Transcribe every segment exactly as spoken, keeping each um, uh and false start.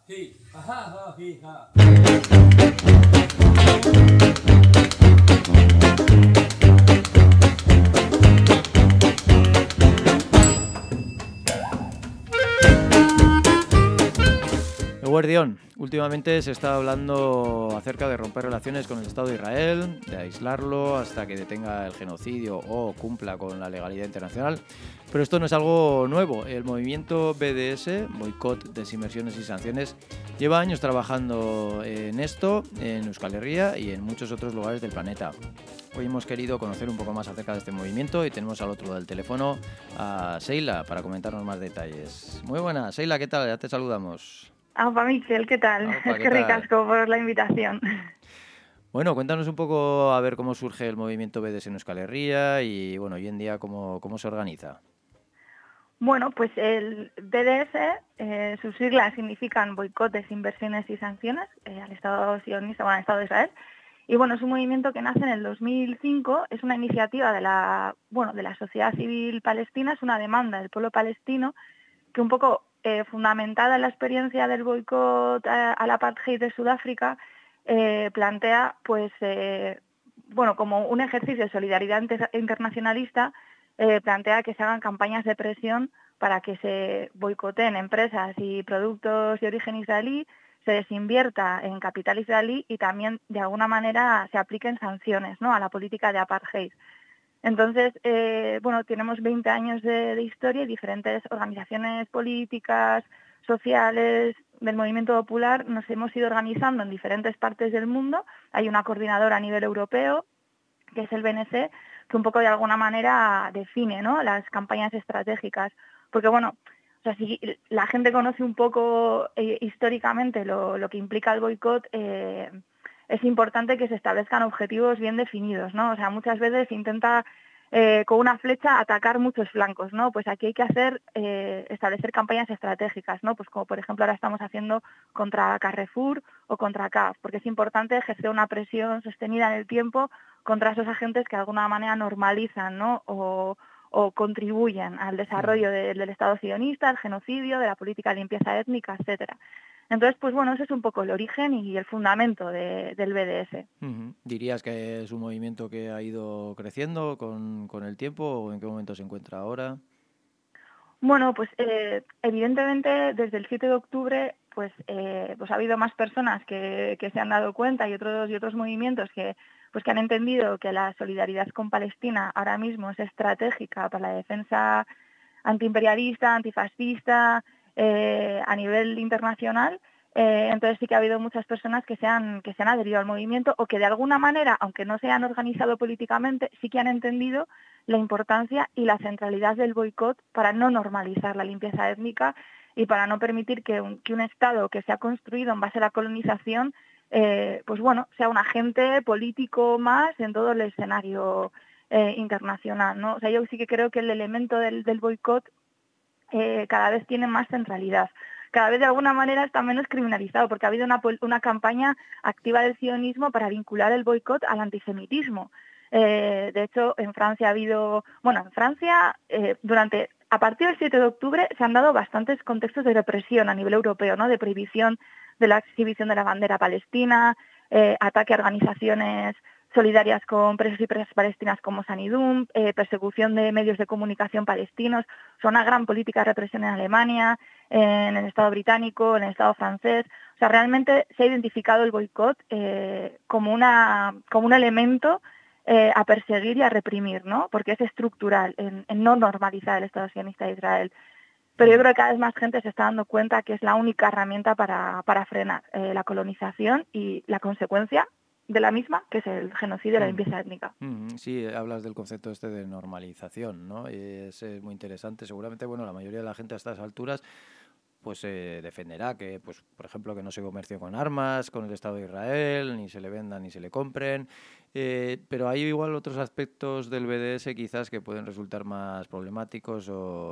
Hi, aha, ha, hi, ha. Eguerdión, últimamente se está hablando acerca de romper relaciones con el Estado de Israel, de aislarlo hasta que detenga el genocidio o cumpla con la legalidad internacional. Pero esto no es algo nuevo. El movimiento B D S, Boicot, Desinversiones y Sanciones, lleva años trabajando en esto, en Euskal Herria y en muchos otros lugares del planeta. Hoy hemos querido conocer un poco más acerca de este movimiento y tenemos al otro lado del teléfono a Seila para comentarnos más detalles. Muy buenas, Seila, ¿qué tal? Ya te saludamos. Aupa, Michel, ¿qué tal? Aupa, Es ¿qué que tal? ricasco por la invitación. Bueno, cuéntanos un poco a ver cómo surge el movimiento B D S en Euskal Herria y, bueno, hoy en día cómo, cómo se organiza. Bueno, pues el B D S, eh, sus siglas significan boicotes, inversiones y sanciones eh, al Estado sionista, bueno, al Estado de Israel. Y bueno, es un movimiento que nace en el dos mil cinco, es una iniciativa de la, bueno, de la sociedad civil palestina, es una demanda del pueblo palestino que un poco eh, fundamentada en la experiencia del boicot a, al apartheid de Sudáfrica, eh, plantea pues eh, bueno, como un ejercicio de solidaridad internacionalista, eh, plantea que se hagan campañas de presión para que se boicoteen empresas y productos de origen israelí, se desinvierta en capital israelí y también de alguna manera se apliquen sanciones, ¿no?, a la política de apartheid. Entonces, eh, bueno, tenemos veinte años de, de historia y diferentes organizaciones políticas, sociales, del movimiento popular, nos hemos ido organizando en diferentes partes del mundo. Hay una coordinadora a nivel europeo, que es el B N C, que un poco de alguna manera define, ¿no?, las campañas estratégicas. Porque, bueno, o sea, si la gente conoce un poco eh, históricamente lo, lo que implica el boicot, eh, es importante que se establezcan objetivos bien definidos, ¿no? O sea, muchas veces se intenta eh, con una flecha atacar muchos flancos, ¿no? Pues aquí hay que hacer, eh, establecer campañas estratégicas, ¿no? Pues como por ejemplo ahora estamos haciendo contra Carrefour o contra C A F, porque es importante ejercer una presión sostenida en el tiempo contra esos agentes que de alguna manera normalizan, ¿no?, o, o contribuyen al desarrollo de, del Estado sionista, al genocidio, de la política de limpieza étnica, etcétera. Entonces, pues bueno, ese es un poco el origen y el fundamento de, del B D S. Uh-huh. ¿Dirías que es un movimiento que ha ido creciendo con, con el tiempo o en qué momento se encuentra ahora? Bueno, pues eh, evidentemente desde el siete de octubre pues, eh, pues ha habido más personas que, que se han dado cuenta y otros, y otros movimientos que, pues, que han entendido que la solidaridad con Palestina ahora mismo es estratégica para la defensa antiimperialista, antifascista, eh, a nivel internacional. Eh, entonces sí que ha habido muchas personas que se, han, que se han adherido al movimiento o que de alguna manera, aunque no se han organizado políticamente, sí que han entendido la importancia y la centralidad del boicot para no normalizar la limpieza étnica y para no permitir que un, que un Estado que se ha construido en base a la colonización, eh, pues bueno, sea un agente político más en todo el escenario eh, internacional, ¿no? O sea, yo sí que creo que el elemento del, del boicot eh, cada vez tiene más centralidad. Cada vez de alguna manera está menos criminalizado, porque ha habido una, una campaña activa del sionismo para vincular el boicot al antisemitismo. Eh, de hecho, en Francia ha habido, bueno, en Francia eh, durante, a partir del siete de octubre se han dado bastantes contextos de represión a nivel europeo, ¿no?, de prohibición de la exhibición de la bandera palestina, eh, ataque a organizaciones solidarias con presos y presas palestinas como Sanidum, eh, persecución de medios de comunicación palestinos. Son una gran política de represión en Alemania, en el Estado británico, en el Estado francés. O sea, realmente se ha identificado el boicot eh, como, una, como un elemento eh, a perseguir y a reprimir, ¿no?, porque es estructural en, en no normalizar el Estado sionista de Israel. Pero yo creo que cada vez más gente se está dando cuenta que es la única herramienta para, para frenar eh, la colonización y la consecuencia de la misma, que es el genocidio y la limpieza étnica. Uh-huh. Sí, hablas del concepto este de normalización, ¿no? Es, es muy interesante. Seguramente, bueno, la mayoría de la gente a estas alturas pues eh, defenderá que, pues, por ejemplo, que no se comercie con armas, con el Estado de Israel, ni se le vendan ni se le compren. Eh, pero hay igual otros aspectos del B D S quizás que pueden resultar más problemáticos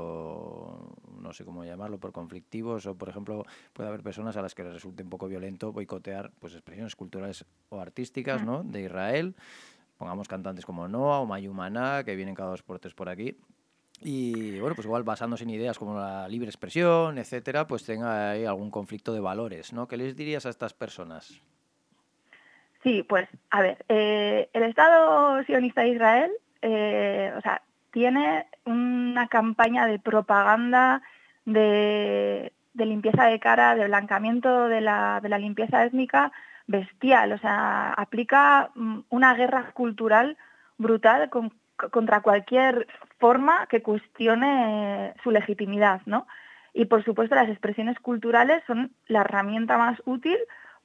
o no sé cómo llamarlo, por conflictivos, o por ejemplo puede haber personas a las que les resulte un poco violento boicotear pues expresiones culturales o artísticas, ¿no?, de Israel. Pongamos cantantes como Noah o Mayumana, que vienen cada dos por tres por aquí. y bueno, pues igual basándose en ideas como la libre expresión, etcétera, pues tenga ahí algún conflicto de valores, ¿no? ¿Qué les dirías a estas personas? Sí, pues a ver, eh, el Estado sionista de Israel, eh, o sea, tiene una campaña de propaganda de, de limpieza de cara, de blanqueamiento de la, de la limpieza étnica bestial, o sea, aplica mm, una guerra cultural brutal con- contra cualquier forma que cuestione eh, su legitimidad, ¿no? Y por supuesto las expresiones culturales son la herramienta más útil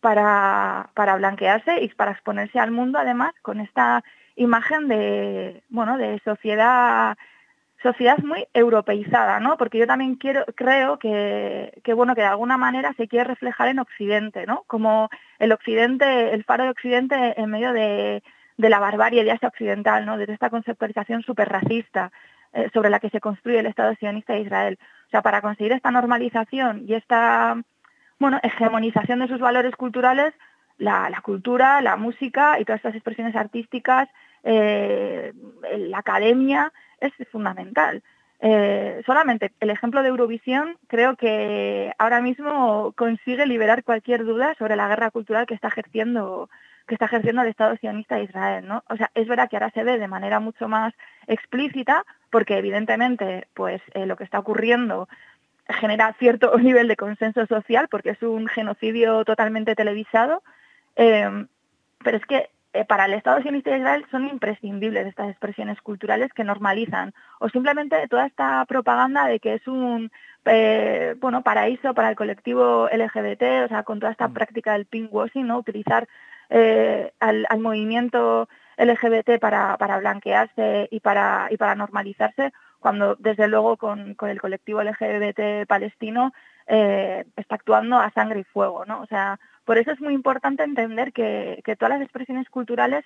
para, para blanquearse y para exponerse al mundo, además, con esta imagen de, bueno, de sociedad, sociedad muy europeizada, ¿no? Porque yo también quiero, creo que, que, bueno, que de alguna manera se quiere reflejar en Occidente, ¿no? Como el Occidente, el faro de Occidente en medio de, de la barbarie de Asia Occidental, ¿no? Desde esta conceptualización súper racista eh, sobre la que se construye el Estado sionista de Israel. O sea, para conseguir esta normalización y esta, bueno, hegemonización de sus valores culturales, la, la cultura, la música y todas estas expresiones artísticas, eh, la academia, es fundamental. Eh, solamente el ejemplo de Eurovisión creo que ahora mismo consigue liberar cualquier duda sobre la guerra cultural que está ejerciendo que está ejerciendo el Estado sionista de Israel, ¿no? O sea, es verdad que ahora se ve de manera mucho más explícita, porque evidentemente, pues eh, lo que está ocurriendo genera cierto nivel de consenso social porque es un genocidio totalmente televisado, eh, pero es que eh, para el Estado sionista de Israel son imprescindibles estas expresiones culturales que normalizan, o simplemente toda esta propaganda de que es un eh, bueno, paraíso para el colectivo L G B T, o sea, con toda esta Mm. práctica del pinkwashing, ¿no? Utilizar eh, al, al movimiento L G B T para, para blanquearse y para, y para normalizarse, cuando desde luego con, con el colectivo L G B T palestino eh, está actuando a sangre y fuego, ¿no? O sea, por eso es muy importante entender que, que todas las expresiones culturales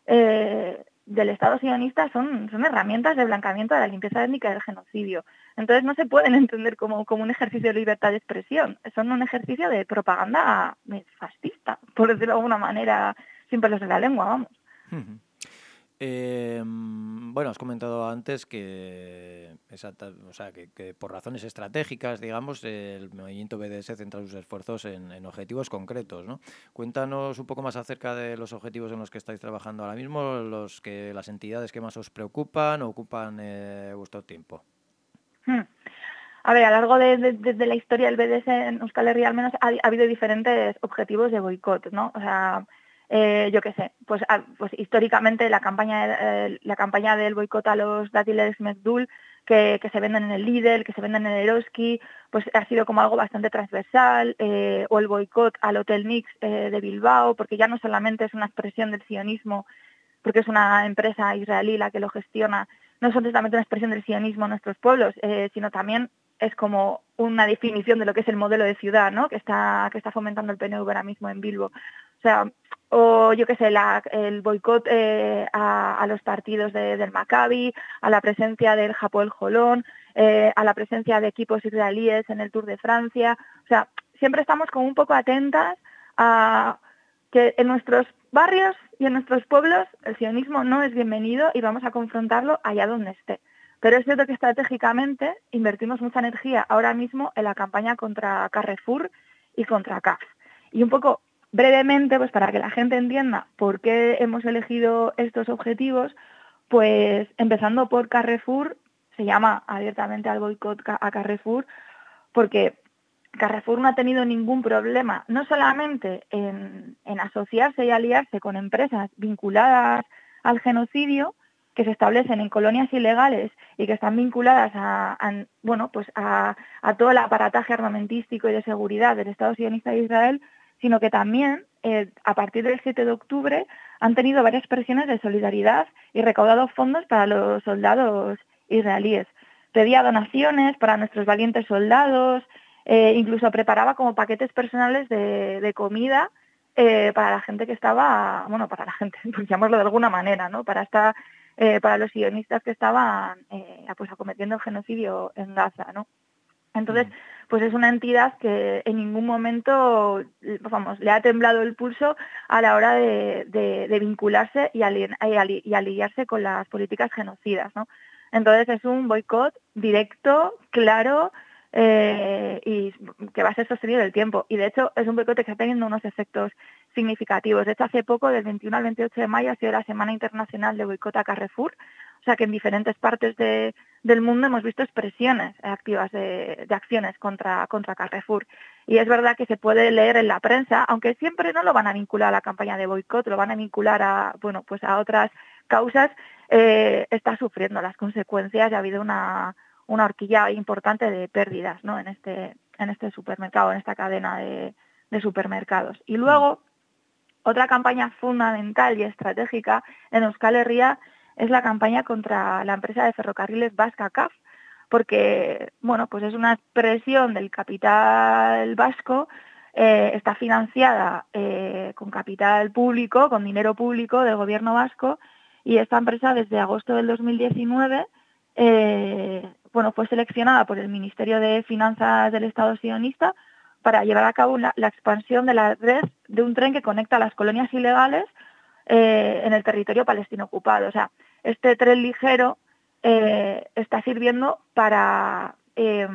eh, del Estado sionista son, son herramientas de blanqueamiento de la limpieza étnica y del genocidio. Entonces no se pueden entender como, como un ejercicio de libertad de expresión, son un ejercicio de propaganda fascista, por decirlo de alguna manera, sin pelos en la lengua, vamos. Ujú. Eh, bueno, has comentado antes que, exacta, o sea, que, que por razones estratégicas, digamos, el movimiento B D S centra sus esfuerzos en, en objetivos concretos, ¿no? Cuéntanos un poco más acerca de los objetivos en los que estáis trabajando ahora mismo, los que las entidades que más os preocupan o ocupan eh, vuestro tiempo. Hmm. A ver, a lo largo de, de, de, de la historia del B D S en Euskal Herria al menos ha, ha habido diferentes objetivos de boicot, ¿no? O sea, eh, yo qué sé, pues, a, pues históricamente la campaña, eh, la campaña del boicot a los dátiles Mekdul que, que se venden en el Lidl, que se venden en el Eroski, pues ha sido como algo bastante transversal, eh, o el boicot al Hotel Mix eh, de Bilbao, porque ya no solamente es una expresión del sionismo, porque es una empresa israelí la que lo gestiona, no es solamente una expresión del sionismo en nuestros pueblos, eh, sino también es como una definición de lo que es el modelo de ciudad, ¿no? Que está, que está fomentando el P N V ahora mismo en Bilbo. O sea, o yo qué sé, la, el boicot eh, a, a los partidos de, del Maccabi, a la presencia del Hapoel Jolón, eh, a la presencia de equipos israelíes en el Tour de Francia. O sea, siempre estamos como un poco atentas a que en nuestros barrios y en nuestros pueblos el sionismo no es bienvenido y vamos a confrontarlo allá donde esté. Pero es cierto que estratégicamente invertimos mucha energía ahora mismo en la campaña contra Carrefour y contra C A F. Y un poco brevemente, pues para que la gente entienda por qué hemos elegido estos objetivos, pues empezando por Carrefour, se llama abiertamente al boicot a Carrefour, porque Carrefour no ha tenido ningún problema, no solamente en, en asociarse y aliarse con empresas vinculadas al genocidio, que se establecen en colonias ilegales y que están vinculadas a, a bueno, pues a, a todo el aparataje armamentístico y de seguridad del Estado sionista de Israel, sino que también, eh, a partir del siete de octubre, han tenido varias presiones de solidaridad y recaudado fondos para los soldados israelíes. Pedía donaciones para nuestros valientes soldados, eh, incluso preparaba como paquetes personales de, de comida eh, para la gente que estaba, bueno, para la gente, por llamarlo de alguna manera, ¿no? Para esta Eh, para los sionistas que estaban eh, pues acometiendo el genocidio en Gaza, ¿no? Entonces, pues es una entidad que en ningún momento, vamos, le ha temblado el pulso a la hora de, de, de vincularse y, ali y, ali y aliarse con las políticas genocidas, ¿no? Entonces es un boicot directo, claro, eh, y que va a ser sostenido en el tiempo. Y de hecho es un boicot que está teniendo unos efectos significativos. De hecho, hace poco, del veintiuno al veintiocho de mayo, ha sido la Semana Internacional de Boicot a Carrefour. O sea que en diferentes partes de, del mundo hemos visto expresiones activas de, de acciones contra, contra Carrefour. Y es verdad que se puede leer en la prensa, aunque siempre no lo van a vincular a la campaña de boicot, lo van a vincular a, bueno, pues a otras causas, eh, está sufriendo las consecuencias y ha habido una, una horquilla importante de pérdidas, ¿no? en, este, en este supermercado, en esta cadena de, de supermercados. Y luego, otra campaña fundamental y estratégica en Euskal Herria es la campaña contra la empresa de ferrocarriles vasca C A F, porque bueno, pues es una expresión del capital vasco, eh, está financiada eh, con capital público, con dinero público del gobierno vasco, y esta empresa desde agosto del dos mil diecinueve eh, bueno, fue seleccionada por el Ministerio de Finanzas del Estado sionista para llevar a cabo la, la expansión de la red de un tren que conecta las colonias ilegales eh, en el territorio palestino ocupado. O sea, este tren ligero eh, está sirviendo para eh,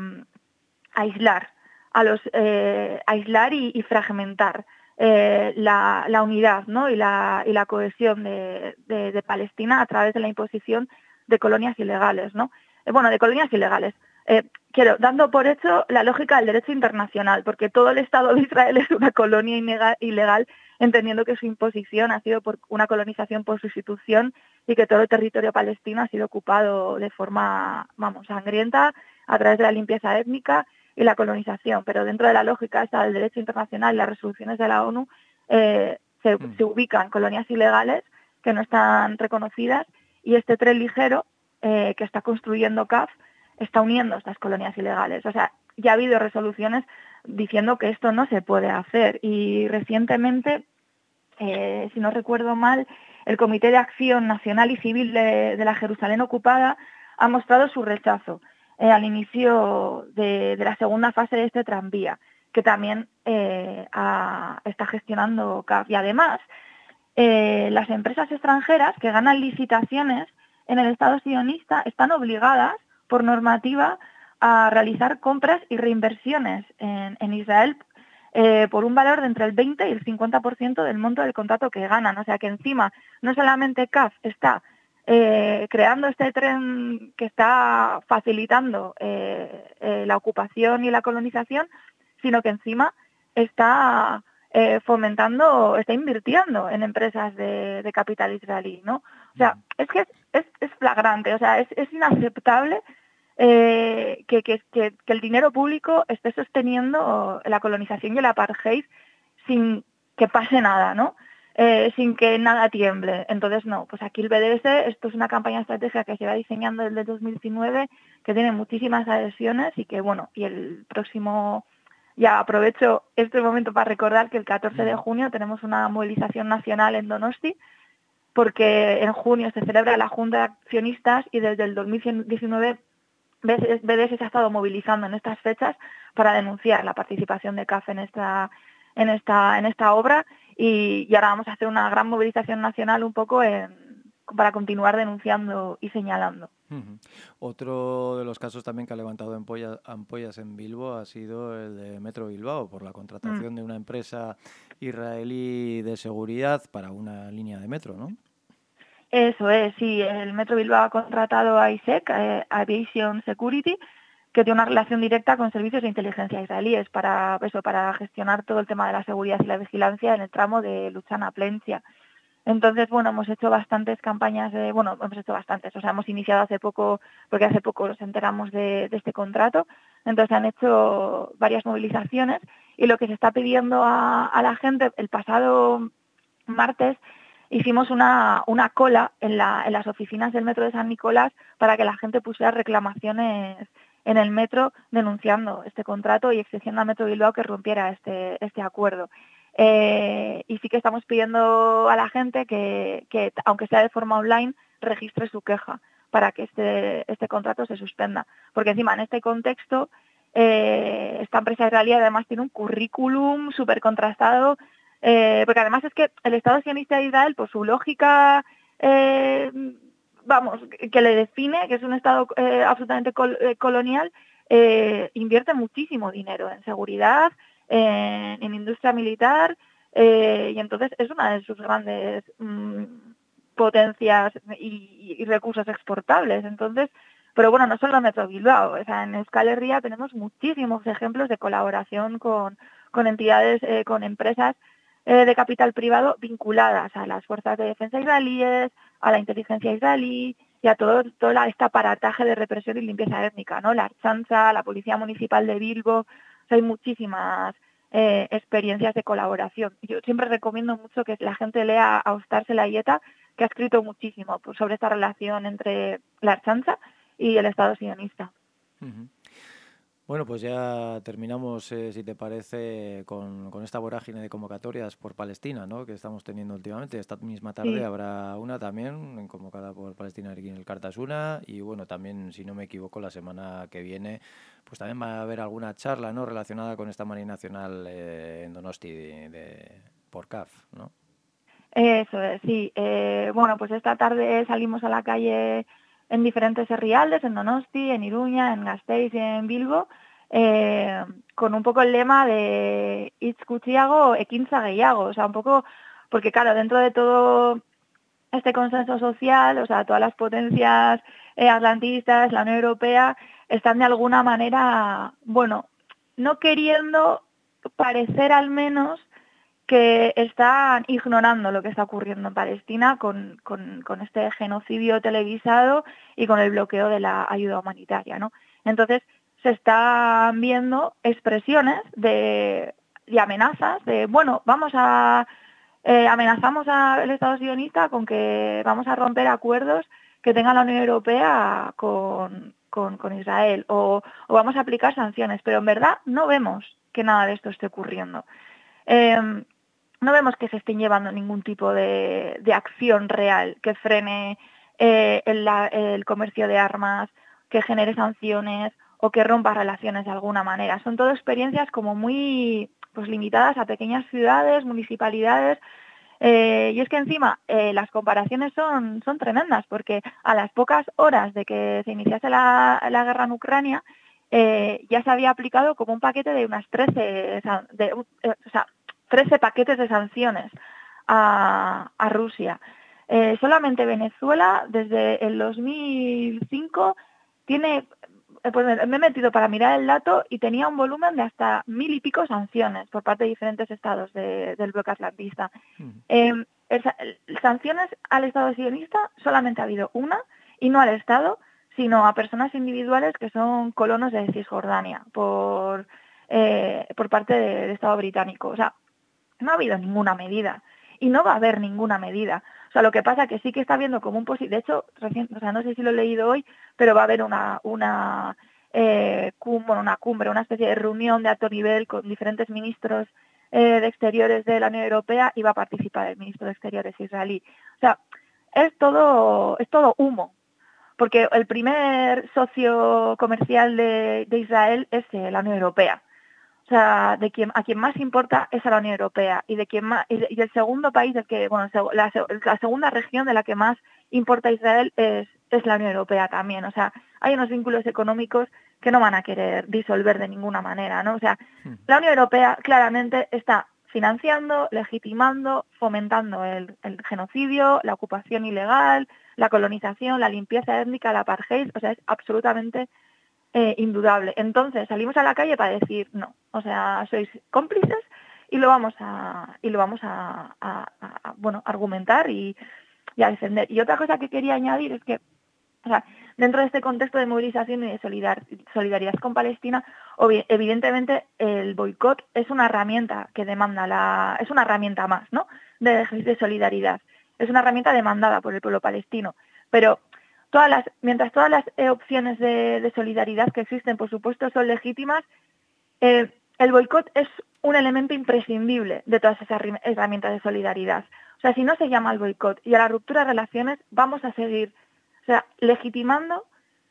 aislar a los eh, aislar y, y fragmentar eh, la, la unidad, ¿no? y, la, y la cohesión de, de, de Palestina a través de la imposición de colonias ilegales, ¿no? Eh, bueno, de colonias ilegales. Eh, quiero, dando por hecho la lógica del derecho internacional, porque todo el Estado de Israel es una colonia ilegal, entendiendo que su imposición ha sido por una colonización por sustitución y que todo el territorio palestino ha sido ocupado de forma, vamos, sangrienta a través de la limpieza étnica y la colonización. Pero dentro de la lógica esta del derecho internacional y las resoluciones de la ONU eh, se, mm. se ubican colonias ilegales que no están reconocidas, y este tren ligero eh, que está construyendo C A F está uniendo estas colonias ilegales. O sea, ya ha habido resoluciones diciendo que esto no se puede hacer, y recientemente, eh, si no recuerdo mal, el Comité de Acción Nacional y Civil de, de la Jerusalén ocupada ha mostrado su rechazo eh, al inicio de, de la segunda fase de este tranvía, que también eh, ha, está gestionando C A F. Y además, eh, las empresas extranjeras que ganan licitaciones en el Estado sionista están obligadas por normativa a realizar compras y reinversiones en, en Israel eh, por un valor de entre el veinte y el cincuenta por ciento del monto del contrato que ganan. O sea que encima no solamente C A F está eh, creando este tren que está facilitando eh, eh, la ocupación y la colonización, sino que encima está eh, fomentando, está invirtiendo en empresas de, de capital israelí, ¿no? O sea, es que es, es, es flagrante, o sea, es, es inaceptable Eh, que, que, que, que el dinero público esté sosteniendo la colonización y el apartheid sin que pase nada, ¿no? Eh, sin que nada tiemble. Entonces, no, pues aquí el B D S, esto es una campaña estratégica que se va diseñando desde dos mil diecinueve, que tiene muchísimas adhesiones y que, bueno, y el próximo, ya aprovecho este momento para recordar que el catorce de junio tenemos una movilización nacional en Donosti, porque en junio se celebra la Junta de Accionistas y desde el dos mil diecinueve B D S se ha estado movilizando en estas fechas para denunciar la participación de C A F en esta, en esta, en esta obra, y, y ahora vamos a hacer una gran movilización nacional un poco en, para continuar denunciando y señalando. Uh-huh. Otro de los casos también que ha levantado ampollas, ampollas en Bilbo ha sido el de Metro Bilbao, por la contratación mm. de una empresa israelí de seguridad para una línea de metro, ¿no? Eso es, sí, el Metro Bilbao ha contratado a I S E C, eh, Aviation Security, que tiene una relación directa con servicios de inteligencia israelíes para eso, para gestionar todo el tema de la seguridad y la vigilancia en el tramo de Luchana a Plencia. Entonces, bueno, hemos hecho bastantes campañas, de, bueno, hemos hecho bastantes, o sea, hemos iniciado hace poco, porque hace poco nos enteramos de, de este contrato, entonces se han hecho varias movilizaciones, y lo que se está pidiendo a, a la gente, el pasado martes hicimos una, una cola en, la, en las oficinas del Metro de San Nicolás para que la gente pusiera reclamaciones en el metro denunciando este contrato y exigiendo a Metro Bilbao que rompiera este, este acuerdo. Eh, y sí que estamos pidiendo a la gente que, que, aunque sea de forma online, registre su queja para que este, este contrato se suspenda. Porque encima, en este contexto, eh, esta empresa israelí además tiene un currículum súper contrastado, eh, porque además es que el Estado sionista de Israel, por su lógica eh, vamos, que le define, que es un Estado eh, absolutamente col eh, colonial, eh, invierte muchísimo dinero en seguridad, en, en industria militar, eh, y entonces es una de sus grandes mmm, potencias y, y recursos exportables. Entonces, pero bueno, no solo Metro Bilbao, o sea, en Euskal Herria tenemos muchísimos ejemplos de colaboración con, con entidades, eh, con empresas eh, de capital privado vinculadas a las fuerzas de defensa israelíes, a la inteligencia israelí y a todo, todo la, este aparataje de represión y limpieza étnica, ¿no? La Archanza, la Policía Municipal de Bilbo, o sea, hay muchísimas eh, experiencias de colaboración. Yo siempre recomiendo mucho que la gente lea a Ostar Zelayeta, que ha escrito muchísimo pues, sobre esta relación entre la Archanza y el Estado sionista. Uh-huh. Bueno, pues ya terminamos, eh, si te parece, con, con esta vorágine de convocatorias por Palestina, ¿no?, que estamos teniendo últimamente. Esta misma tarde Sí. habrá una también convocada por Palestina aquí en el Cartasuna, y bueno, también, si no me equivoco, la semana que viene pues también va a haber alguna charla, ¿no?, relacionada con esta Marina Nacional eh, en Donosti de, de, por C A F, ¿no? Eso es, sí. Eh, bueno, pues esta tarde salimos a la calle en diferentes herrialdes, en Donosti, en Iruña, en Gasteiz y en Bilbo, eh, con un poco el lema de Hitz gutxiago, ekintza gehiago, o sea, un poco, porque claro, dentro de todo este consenso social, o sea, todas las potencias eh, atlantistas, la Unión Europea, están de alguna manera, bueno, no queriendo parecer al menos que están ignorando lo que está ocurriendo en Palestina con, con, con este genocidio televisado y con el bloqueo de la ayuda humanitaria, ¿no? Entonces, se están viendo expresiones de, de amenazas, de, bueno, vamos a, eh, amenazamos al Estado sionista con que vamos a romper acuerdos que tenga la Unión Europea con, con, con Israel, o, o vamos a aplicar sanciones, pero en verdad no vemos que nada de esto esté ocurriendo. Eh, no vemos que se estén llevando ningún tipo de, de acción real que frene eh, el, el comercio de armas, que genere sanciones o que rompa relaciones de alguna manera. Son todas experiencias como muy pues, limitadas a pequeñas ciudades, municipalidades, eh, y es que encima eh, las comparaciones son, son tremendas, porque a las pocas horas de que se iniciase la, la guerra en Ucrania, eh, ya se había aplicado como un paquete de unas trece, de, eh, o sea, trece paquetes de sanciones a, a Rusia. Eh, solamente Venezuela, desde el dos mil cinco, tiene, pues me he metido para mirar el dato y tenía un volumen de hasta mil y pico sanciones por parte de diferentes estados de, del bloque atlantista. Uh-huh. Eh, el, el, sanciones al Estado sionista solamente ha habido una, y no al Estado, sino a personas individuales que son colonos de Cisjordania por, eh, por parte del de Estado británico. O sea, no ha habido ninguna medida y no va a haber ninguna medida. O sea, lo que pasa es que sí que está habiendo como un posible... De hecho, recién, o sea, no sé si lo he leído hoy, pero va a haber una, una, eh, cumbre, una cumbre, una especie de reunión de alto nivel con diferentes ministros eh, de Exteriores de la Unión Europea, y va a participar el ministro de Exteriores israelí. O sea, es todo, es todo humo, porque el primer socio comercial de, de Israel es eh, la Unión Europea. O sea, de quien, a quien más importa es a la Unión Europea, y de quien más, y, de, y el segundo país del que, bueno, la, la segunda región de la que más importa a Israel es, es la Unión Europea también. O sea, hay unos vínculos económicos que no van a querer disolver de ninguna manera, ¿no? O sea, la Unión Europea claramente está financiando, legitimando, fomentando el, el genocidio, la ocupación ilegal, la colonización, la limpieza étnica, el apartheid. O sea, es absolutamente Eh, indudable. Entonces salimos a la calle para decir no, o sea, sois cómplices y lo vamos a y lo vamos a, a, a bueno, argumentar y, y a defender. Y otra cosa que quería añadir es que, o sea, dentro de este contexto de movilización y de solidar, solidaridad con Palestina, evidentemente el boicot es una herramienta que demanda la, es una herramienta más, ¿no?, de, de solidaridad. Es una herramienta demandada por el pueblo palestino, pero Todas las, mientras todas las eh, opciones de, de solidaridad que existen, por supuesto, son legítimas, eh, el boicot es un elemento imprescindible de todas esas herramientas de solidaridad. O sea, si no se llama al boicot y a la ruptura de relaciones, vamos a seguir, o sea, legitimando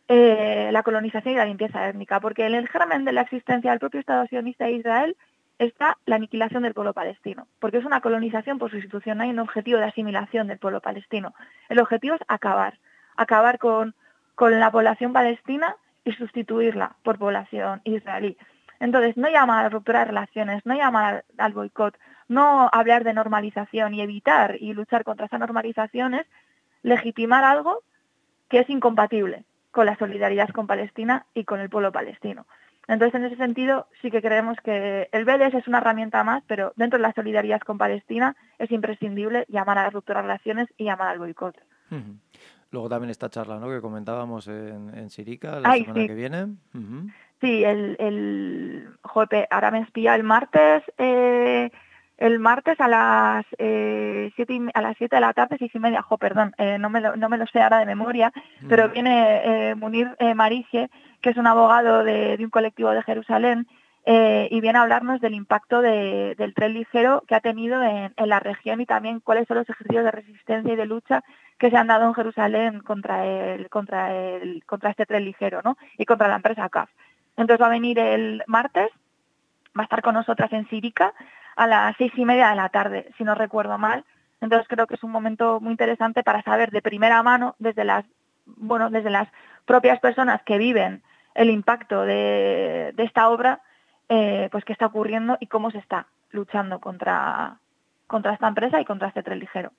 eh, la colonización y la limpieza étnica, porque en el germen de la existencia del propio Estado sionista de Israel está la aniquilación del pueblo palestino, porque es una colonización por sustitución, no hay un objetivo de asimilación del pueblo palestino. El objetivo es acabar. acabar con, con la población palestina y sustituirla por población israelí. Entonces, no llamar a ruptura de relaciones, no llamar al boicot, no hablar de normalización y evitar y luchar contra esas normalizaciones, legitimar algo que es incompatible con la solidaridad con Palestina y con el pueblo palestino. Entonces, en ese sentido, sí que creemos que el B D S es una herramienta más, pero dentro de la solidaridad con Palestina es imprescindible llamar a la ruptura de relaciones y llamar al boicot. Uh-huh. Luego también esta charla, ¿no?, que comentábamos en, en Sirica la Ay, semana sí. que viene. Uh-huh. Sí, el, el jope, ahora me espía el martes, eh, el martes a las eh, siete y, a las siete de la tarde, seis y media, jo, perdón, eh, no me lo, no me lo sé ahora de memoria, uh-huh. Pero viene eh, Munir eh, Marige, que es un abogado de, de un colectivo de Jerusalén, eh, y viene a hablarnos del impacto de, del tren ligero que ha tenido en, en la región y también cuáles son los ejercicios de resistencia y de lucha que se han dado en Jerusalén contra el, contra el, contra este tren ligero, ¿no? Y contra la empresa C A F. Entonces va a venir el martes, va a estar con nosotras en Sirica a las seis y media de la tarde, si no recuerdo mal. Entonces creo que es un momento muy interesante para saber de primera mano, desde las, bueno, desde las propias personas que viven el impacto de, de esta obra, eh, pues qué está ocurriendo y cómo se está luchando contra, contra esta empresa y contra este tren ligero.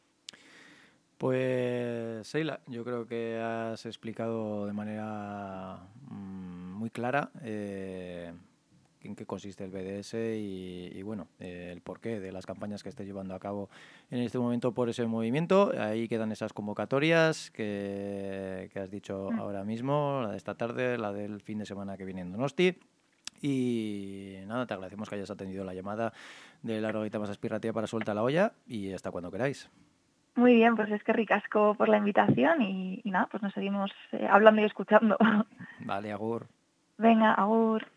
Pues, Seila, yo creo que has explicado de manera mmm, muy clara eh, en qué consiste el B D S y, y bueno, eh, el porqué de las campañas que esté llevando a cabo en este momento por ese movimiento. Ahí quedan esas convocatorias que, que has dicho mm. ahora mismo, la de esta tarde, la del fin de semana que viene en Donosti. Y nada, te agradecemos que hayas atendido la llamada de la Roguita Más Aspirativa para Suelta la Olla y hasta cuando queráis. Muy bien, pues es que ricasco por la invitación y, y nada, pues nos seguimos eh, hablando y escuchando. Vale, agur. Venga, agur.